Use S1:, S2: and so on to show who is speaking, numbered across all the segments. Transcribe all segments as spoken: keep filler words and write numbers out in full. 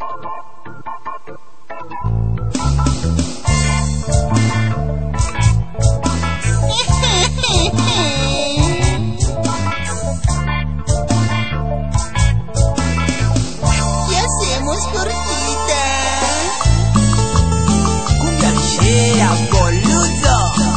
S1: ¿Qué hacemos, Jorgita?
S2: Cumbia villera, boludo.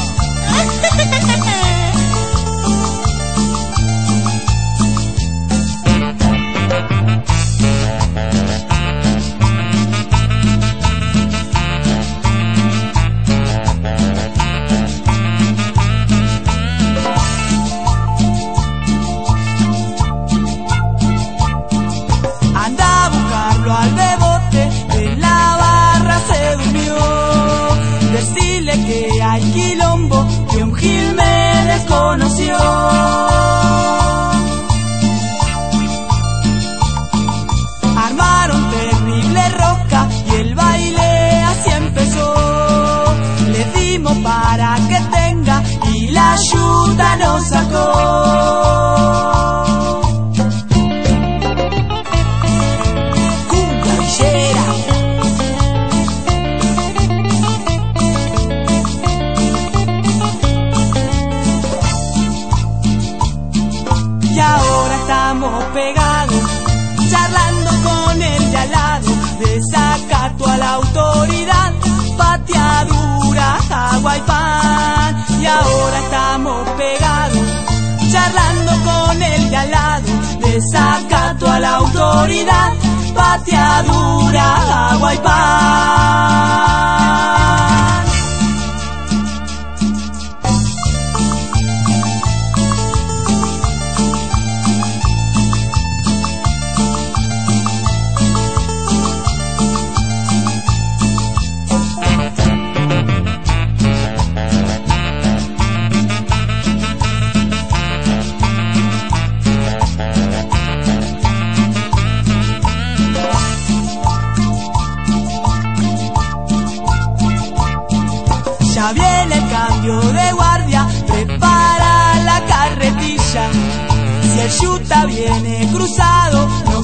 S2: Anda a buscarlo al bebote, en la barra se durmió. Decirle que hay quilombo, que un gil me desconoció. Armaron terrible rosca y el baile así empezó. Le dimos para que tenga y la ayuda nos sacó. Y ahora estamos pegados, charlando con el de al lado, desacato a la autoridad, pateadura, agua y pan. Y ahora estamos pegados, charlando con el de al lado, desacato a la autoridad, pateadura, agua y pan. Ya viene el cambio de guardia, prepara la carretilla. Si el yuta viene cruzado, no